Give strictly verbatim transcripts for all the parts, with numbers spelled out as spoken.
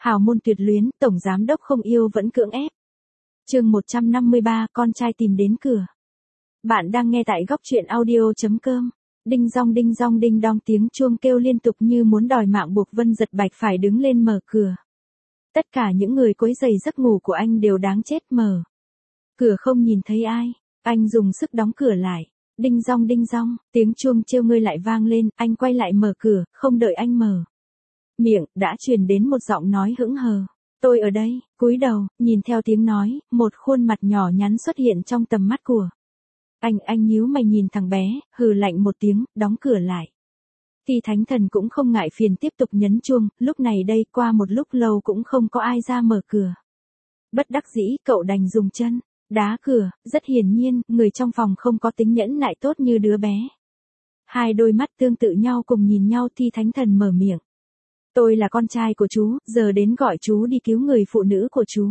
Hào môn tuyệt luyến, tổng giám đốc không yêu vẫn cưỡng ép. Chương một trăm năm mươi ba, con trai tìm đến cửa. Bạn đang nghe tại góc truyện audio chấm com. Đinh dong đinh dong đinh đong, tiếng chuông kêu liên tục như muốn đòi mạng, buộc Vân Giật Bạch phải đứng lên mở cửa. Tất cả những người quấy rầy giấc ngủ của anh đều đáng chết. Mở cửa không nhìn thấy ai, anh dùng sức đóng cửa lại. Đinh dong đinh dong, tiếng chuông trêu ngươi lại vang lên, anh quay lại mở cửa, không đợi anh mở miệng, đã truyền đến một giọng nói hững hờ. Tôi ở đây. Cúi đầu, nhìn theo tiếng nói, một khuôn mặt nhỏ nhắn xuất hiện trong tầm mắt của anh. Anh nhíu mày nhìn thằng bé, hừ lạnh một tiếng, đóng cửa lại. Thì Thánh Thần cũng không ngại phiền tiếp tục nhấn chuông, lúc này đây qua một lúc lâu cũng không có ai ra mở cửa. Bất đắc dĩ, cậu đành dùng chân đá cửa. Rất hiển nhiên, người trong phòng không có tính nhẫn nại tốt như đứa bé. Hai đôi mắt tương tự nhau cùng nhìn nhau. Thì Thánh Thần mở miệng. Tôi là con trai của chú, giờ đến gọi chú đi cứu người phụ nữ của chú.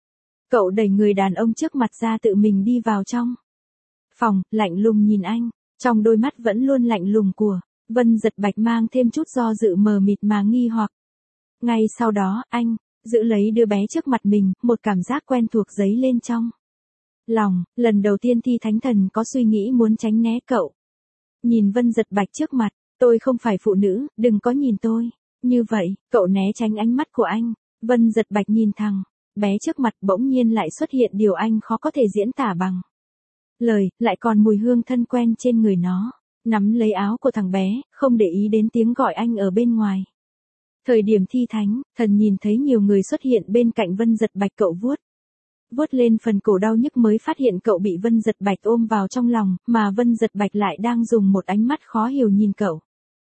Cậu đẩy người đàn ông trước mặt ra, tự mình đi vào trong phòng, lạnh lùng nhìn anh. Trong đôi mắt vẫn luôn lạnh lùng của Vân Giật Bạch mang thêm chút do dự, mờ mịt mà nghi hoặc. Ngay sau đó, anh giữ lấy đứa bé trước mặt mình, một cảm giác quen thuộc dấy lên trong lòng. Lần đầu tiên Thì Thánh Thần có suy nghĩ muốn tránh né cậu. Nhìn Vân Giật Bạch trước mặt, tôi không phải phụ nữ, đừng có nhìn tôi như vậy. Cậu né tránh ánh mắt của anh. Vân Giật Bạch nhìn thằng bé trước mặt, bỗng nhiên lại xuất hiện điều anh khó có thể diễn tả bằng lời, lại còn mùi hương thân quen trên người nó. Nắm lấy áo của thằng bé, không để ý đến tiếng gọi anh ở bên ngoài. Thời điểm Thi Thánh Thần nhìn thấy nhiều người xuất hiện bên cạnh Vân Giật Bạch, cậu vuốt vuốt lên phần cổ đau nhức mới phát hiện cậu bị Vân Giật Bạch ôm vào trong lòng, mà Vân Giật Bạch lại đang dùng một ánh mắt khó hiểu nhìn cậu.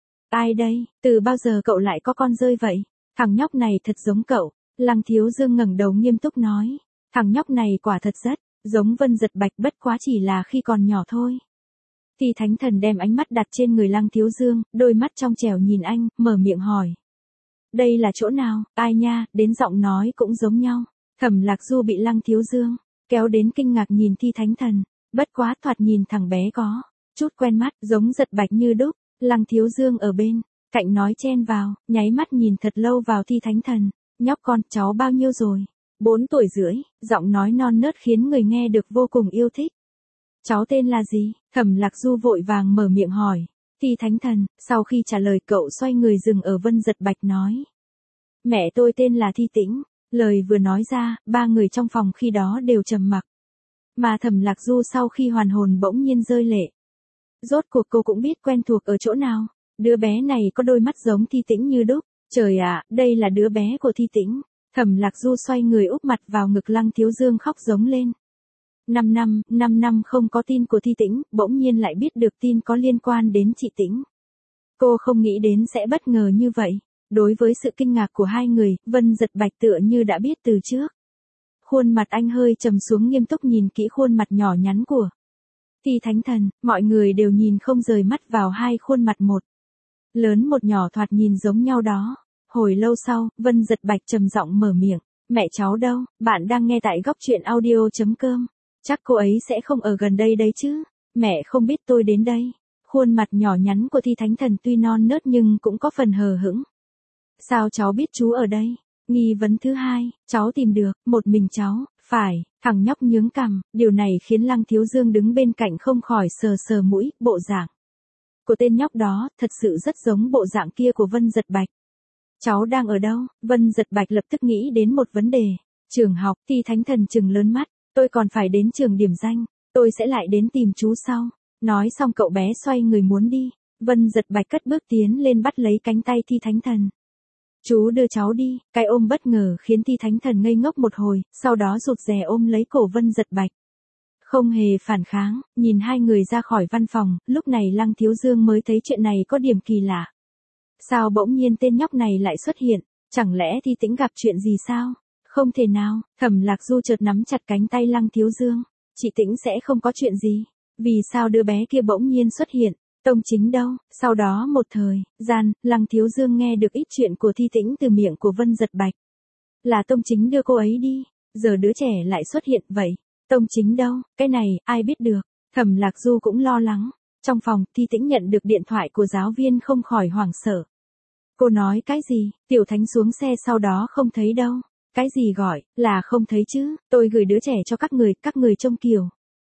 Ai đây? Từ bao giờ cậu lại có con rơi vậy? Thằng nhóc này thật giống cậu. Lăng Thiếu Dương ngẩng đầu nghiêm túc nói. Thằng nhóc này quả thật rất giống Vân Giật Bạch, bất quá chỉ là khi còn nhỏ thôi. Thì Thánh Thần đem ánh mắt đặt trên người Lăng Thiếu Dương, đôi mắt trong trẻo nhìn anh, mở miệng hỏi. Đây là chỗ nào? Ai nha, đến giọng nói cũng giống nhau. Thẩm Lạc Du bị Lăng Thiếu Dương kéo đến kinh ngạc nhìn Thi Thánh Thần. Bất quá thoạt nhìn thằng bé có chút quen mắt, giống Giật Bạch như đúc. Lăng Thiếu Dương ở bên cạnh nói chen vào, nháy mắt nhìn thật lâu vào Thi Thánh Thần. Nhóc con, cháu bao nhiêu rồi? Bốn tuổi rưỡi, giọng nói non nớt khiến người nghe được vô cùng yêu thích. Cháu tên là gì? Thẩm Lạc Du vội vàng mở miệng hỏi. Thi Thánh Thần, sau khi trả lời cậu xoay người dừng ở Vân Giật Bạch nói. Mẹ tôi tên là Thi Tĩnh. Lời vừa nói ra, ba người trong phòng khi đó đều trầm mặc. Mà Thẩm Lạc Du sau khi hoàn hồn bỗng nhiên rơi lệ. Rốt cuộc cô cũng biết quen thuộc ở chỗ nào. Đứa bé này có đôi mắt giống Thi Tĩnh như đúc. Trời ạ, đây là đứa bé của Thi Tĩnh. Thẩm Lạc Du xoay người úp mặt vào ngực Lăng Thiếu Dương khóc giống lên. Năm năm, năm năm không có tin của Thi Tĩnh, bỗng nhiên lại biết được tin có liên quan đến chị Tĩnh. Cô không nghĩ đến sẽ bất ngờ như vậy. Đối với sự kinh ngạc của hai người, Vân Giật Bạch tựa như đã biết từ trước. Khuôn mặt anh hơi trầm xuống, nghiêm túc nhìn kỹ khuôn mặt nhỏ nhắn của Thi Thánh Thần. Mọi người đều nhìn không rời mắt vào hai khuôn mặt, một lớn một nhỏ thoạt nhìn giống nhau đó. Hồi lâu sau, Vân Giật Bạch trầm giọng mở miệng. Mẹ cháu đâu? Bạn đang nghe tại góc truyện audio chấm com. Chắc cô ấy sẽ không ở gần đây đấy chứ. Mẹ không biết tôi đến đây. Khuôn mặt nhỏ nhắn của Thi Thánh Thần tuy non nớt nhưng cũng có phần hờ hững. Sao cháu biết chú ở đây? Nghi vấn thứ hai, cháu tìm được, một mình cháu. Phải, thằng nhóc nhướng cằm, điều này khiến Lăng Thiếu Dương đứng bên cạnh không khỏi sờ sờ mũi. Bộ dạng của tên nhóc đó thật sự rất giống bộ dạng kia của Vân Giật Bạch. Cháu đang ở đâu? Vân Giật Bạch lập tức nghĩ đến một vấn đề. Trường học. Thi Thánh Thần trừng lớn mắt. Tôi còn phải đến trường điểm danh. Tôi sẽ lại đến tìm chú sau. Nói xong cậu bé xoay người muốn đi. Vân Giật Bạch cất bước tiến lên bắt lấy cánh tay Thi Thánh Thần. Chú đưa cháu đi. Cái ôm bất ngờ khiến Thi Thánh Thần ngây ngốc một hồi, sau đó rụt rè ôm lấy cổ Vân Giật Bạch. Không hề phản kháng, nhìn hai người ra khỏi văn phòng, lúc này Lăng Thiếu Dương mới thấy chuyện này có điểm kỳ lạ. Sao bỗng nhiên tên nhóc này lại xuất hiện? Chẳng lẽ Thi Tĩnh gặp chuyện gì sao? Không thể nào. Thẩm Lạc Du chợt nắm chặt cánh tay Lăng Thiếu Dương. Chị Tĩnh sẽ không có chuyện gì. Vì sao đứa bé kia bỗng nhiên xuất hiện? Tông Chính đâu? Sau đó một thời gian, Lăng Thiếu Dương nghe được ít chuyện của Thi Tĩnh từ miệng của Vân Giật Bạch. Là Tông Chính đưa cô ấy đi. Giờ đứa trẻ lại xuất hiện vậy. Tông Chính đâu? Cái này, ai biết được? Thẩm Lạc Du cũng lo lắng. Trong phòng, Thi Tĩnh nhận được điện thoại của giáo viên không khỏi hoảng sợ. Cô nói cái gì? Tiểu Thánh xuống xe sau đó không thấy đâu. Cái gì gọi, là không thấy chứ, tôi gửi đứa trẻ cho các người, các người trông kiểu.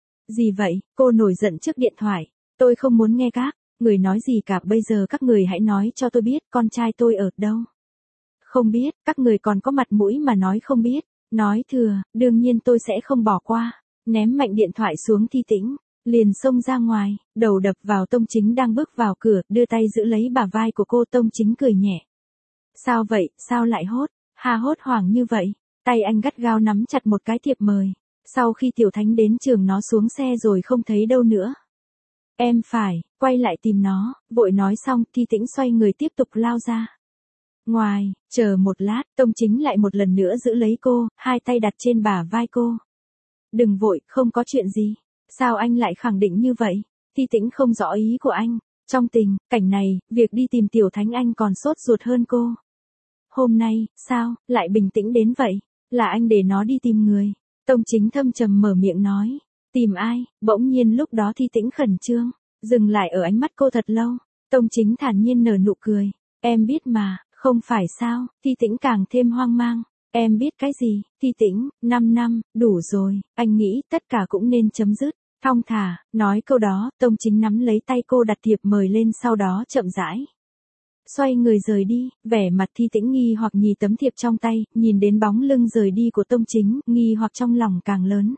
Gì vậy, cô nổi giận trước điện thoại. Tôi không muốn nghe các người nói gì cả, bây giờ các người hãy nói cho tôi biết con trai tôi ở đâu. Không biết, các người còn có mặt mũi mà nói không biết. Nói thừa, đương nhiên tôi sẽ không bỏ qua. Ném mạnh điện thoại xuống Thi Tĩnh, liền xông ra ngoài, đầu đập vào Tông Chính đang bước vào cửa, đưa tay giữ lấy bả vai của cô. Tông Chính cười nhẹ. Sao vậy, sao lại hốt, hà hốt hoảng như vậy? Tay anh gắt gao nắm chặt một cái thiệp mời. Sau khi Tiểu Thánh đến trường nó xuống xe rồi không thấy đâu nữa. Em phải, quay lại tìm nó, vội nói xong, Thi Tĩnh xoay người tiếp tục lao ra. Ngoài, chờ một lát, Tông Chính lại một lần nữa giữ lấy cô, hai tay đặt trên bả vai cô. Đừng vội, không có chuyện gì. Sao anh lại khẳng định như vậy? Thi Tĩnh không rõ ý của anh. Trong tình cảnh này, việc đi tìm Tiểu Thánh anh còn sốt ruột hơn cô. Hôm nay, sao, lại bình tĩnh đến vậy? Là anh để nó đi tìm người. Tông Chính thâm trầm mở miệng nói. Tìm ai? Bỗng nhiên lúc đó Thi Tĩnh khẩn trương, dừng lại ở ánh mắt cô thật lâu. Tông Chính thản nhiên nở nụ cười. Em biết mà, không phải sao? Thi Tĩnh càng thêm hoang mang. Em biết cái gì? Thi Tĩnh, năm năm, đủ rồi, anh nghĩ tất cả cũng nên chấm dứt. Thong thả, nói câu đó, Tông Chính nắm lấy tay cô đặt thiệp mời lên, sau đó chậm rãi xoay người rời đi, vẻ mặt Thi Tĩnh nghi hoặc nhìn tấm thiệp trong tay, nhìn đến bóng lưng rời đi của Tông Chính, nghi hoặc trong lòng càng lớn.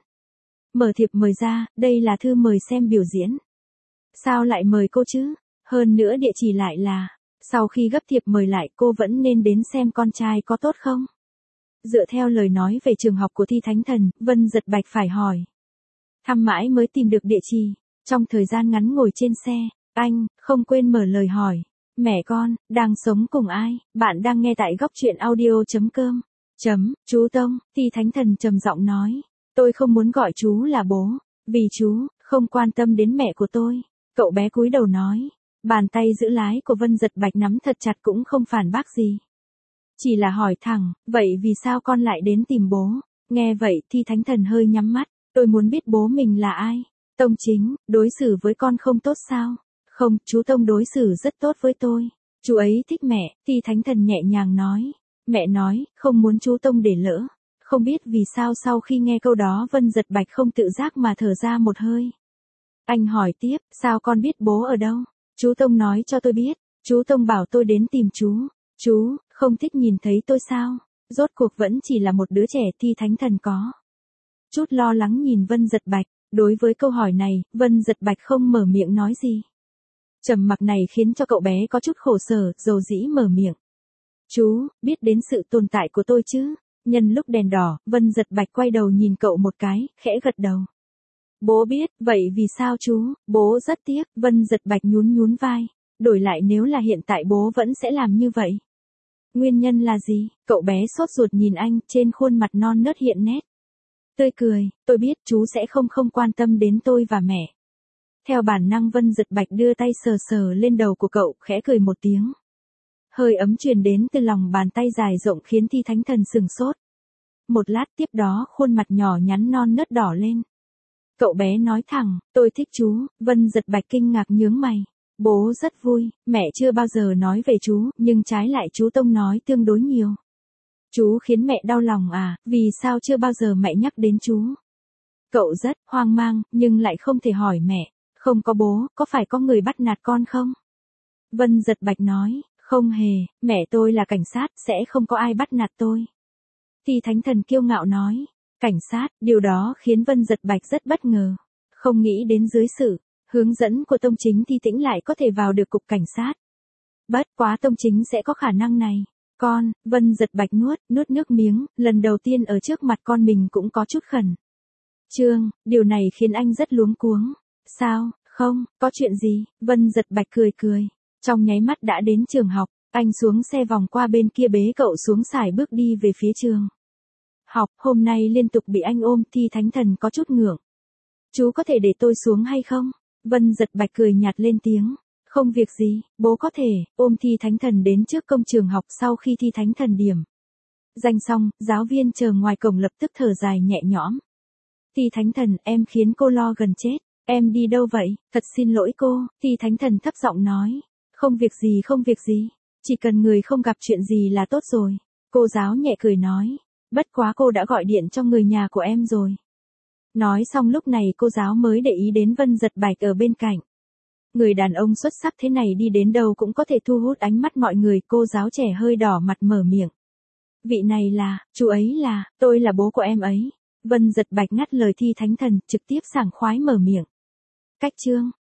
Mở thiệp mời ra, đây là thư mời xem biểu diễn. Sao lại mời cô chứ? Hơn nữa địa chỉ lại là, sau khi gấp thiệp mời lại cô vẫn nên đến xem con trai có tốt không? Dựa theo lời nói về trường học của Thi Thánh Thần, Vân Giật Bạch phải hỏi. Thăm mãi mới tìm được địa chỉ. Trong thời gian ngắn ngồi trên xe, anh không quên mở lời hỏi. Mẹ con, đang sống cùng ai? Bạn đang nghe tại góc truyện audio.com. Chấm, chú Tông, Thi Thánh Thần trầm giọng nói. Tôi không muốn gọi chú là bố, vì chú không quan tâm đến mẹ của tôi. Cậu bé cúi đầu nói. Bàn tay giữ lái của Vân Giật Bạch nắm thật chặt, cũng không phản bác gì. Chỉ là hỏi thẳng, vậy vì sao con lại đến tìm bố? Nghe vậy, Thi Thánh Thần hơi nhắm mắt. Tôi muốn biết bố mình là ai. Tông Chính, đối xử với con không tốt sao? Không, chú Tông đối xử rất tốt với tôi. Chú ấy thích mẹ. Thi Thánh Thần nhẹ nhàng nói. Mẹ nói, không muốn chú Tông để lỡ. Không biết vì sao sau khi nghe câu đó Vân Giật Bạch không tự giác mà thở ra một hơi. Anh hỏi tiếp, sao con biết bố ở đâu? Chú Tông nói cho tôi biết. Chú Tông bảo tôi đến tìm chú. Chú không thích nhìn thấy tôi sao? Rốt cuộc vẫn chỉ là một đứa trẻ. Thi Thánh Thần có chút lo lắng nhìn Vân Giật Bạch. Đối với câu hỏi này, Vân Giật Bạch không mở miệng nói gì. Trầm mặc này khiến cho cậu bé có chút khổ sở, dầu dĩ mở miệng. Chú biết đến sự tồn tại của tôi chứ? Nhân lúc đèn đỏ, Vân Giật Bạch quay đầu nhìn cậu một cái, khẽ gật đầu. Bố biết, vậy vì sao chú? Bố rất tiếc. Vân Giật Bạch nhún nhún vai. Đổi lại nếu là hiện tại bố vẫn sẽ làm như vậy. Nguyên nhân là gì? Cậu bé sốt ruột nhìn anh, trên khuôn mặt non nớt hiện nét tươi cười. Tôi biết chú sẽ không không quan tâm đến tôi và mẹ. Theo bản năng Vân Giật Bạch đưa tay sờ sờ lên đầu của cậu, khẽ cười một tiếng. Hơi ấm truyền đến từ lòng bàn tay dài rộng khiến Thi Thánh Thần sừng sốt. Một lát tiếp đó khuôn mặt nhỏ nhắn non nớt đỏ lên. Cậu bé nói thẳng, tôi thích chú. Vân Giật Bạch kinh ngạc nhướng mày. Bố rất vui, mẹ chưa bao giờ nói về chú, nhưng trái lại chú Tông nói tương đối nhiều. Chú khiến mẹ đau lòng à, vì sao chưa bao giờ mẹ nhắc đến chú? Cậu rất hoang mang, nhưng lại không thể hỏi mẹ. Không có bố, có phải có người bắt nạt con không? Vân Giật Bạch nói, không hề, mẹ tôi là cảnh sát, sẽ không có ai bắt nạt tôi. Thi Thánh Thần kiêu ngạo nói, cảnh sát, điều đó khiến Vân Giật Bạch rất bất ngờ. Không nghĩ đến dưới sự hướng dẫn của Tông Chính Thi Tĩnh lại có thể vào được cục cảnh sát. Bất quá Tông Chính sẽ có khả năng này. Con, Vân Giật Bạch nuốt, nuốt nước miếng, lần đầu tiên ở trước mặt con mình cũng có chút khẩn trương, điều này khiến anh rất luống cuống. Sao, không, có chuyện gì? Vân Giật Bạch cười cười. Trong nháy mắt đã đến trường học, anh xuống xe vòng qua bên kia bế cậu xuống sải bước đi về phía trường học. Hôm nay liên tục bị anh ôm, Thi Thánh Thần có chút ngượng. Chú có thể để tôi xuống hay không? Vân Giật Bạch cười nhạt lên tiếng. Không việc gì, bố có thể. Ôm Thi Thánh Thần đến trước cổng trường học. Sau khi Thi Thánh Thần điểm danh xong, giáo viên chờ ngoài cổng lập tức thở dài nhẹ nhõm. Thi Thánh Thần, em khiến cô lo gần chết. Em đi đâu vậy? Thật xin lỗi cô. Thi Thánh Thần thấp giọng nói. Không việc gì, không việc gì. Chỉ cần người không gặp chuyện gì là tốt rồi. Cô giáo nhẹ cười nói. Bất quá cô đã gọi điện cho người nhà của em rồi. Nói xong lúc này cô giáo mới để ý đến Vân Giật Bạch ở bên cạnh. Người đàn ông xuất sắc thế này đi đến đâu cũng có thể thu hút ánh mắt mọi người. Cô giáo trẻ hơi đỏ mặt mở miệng. Vị này là, chú ấy là, tôi là bố của em ấy. Vân Giật Bạch ngắt lời Thi Thánh Thần, trực tiếp sảng khoái mở miệng. Cách chương.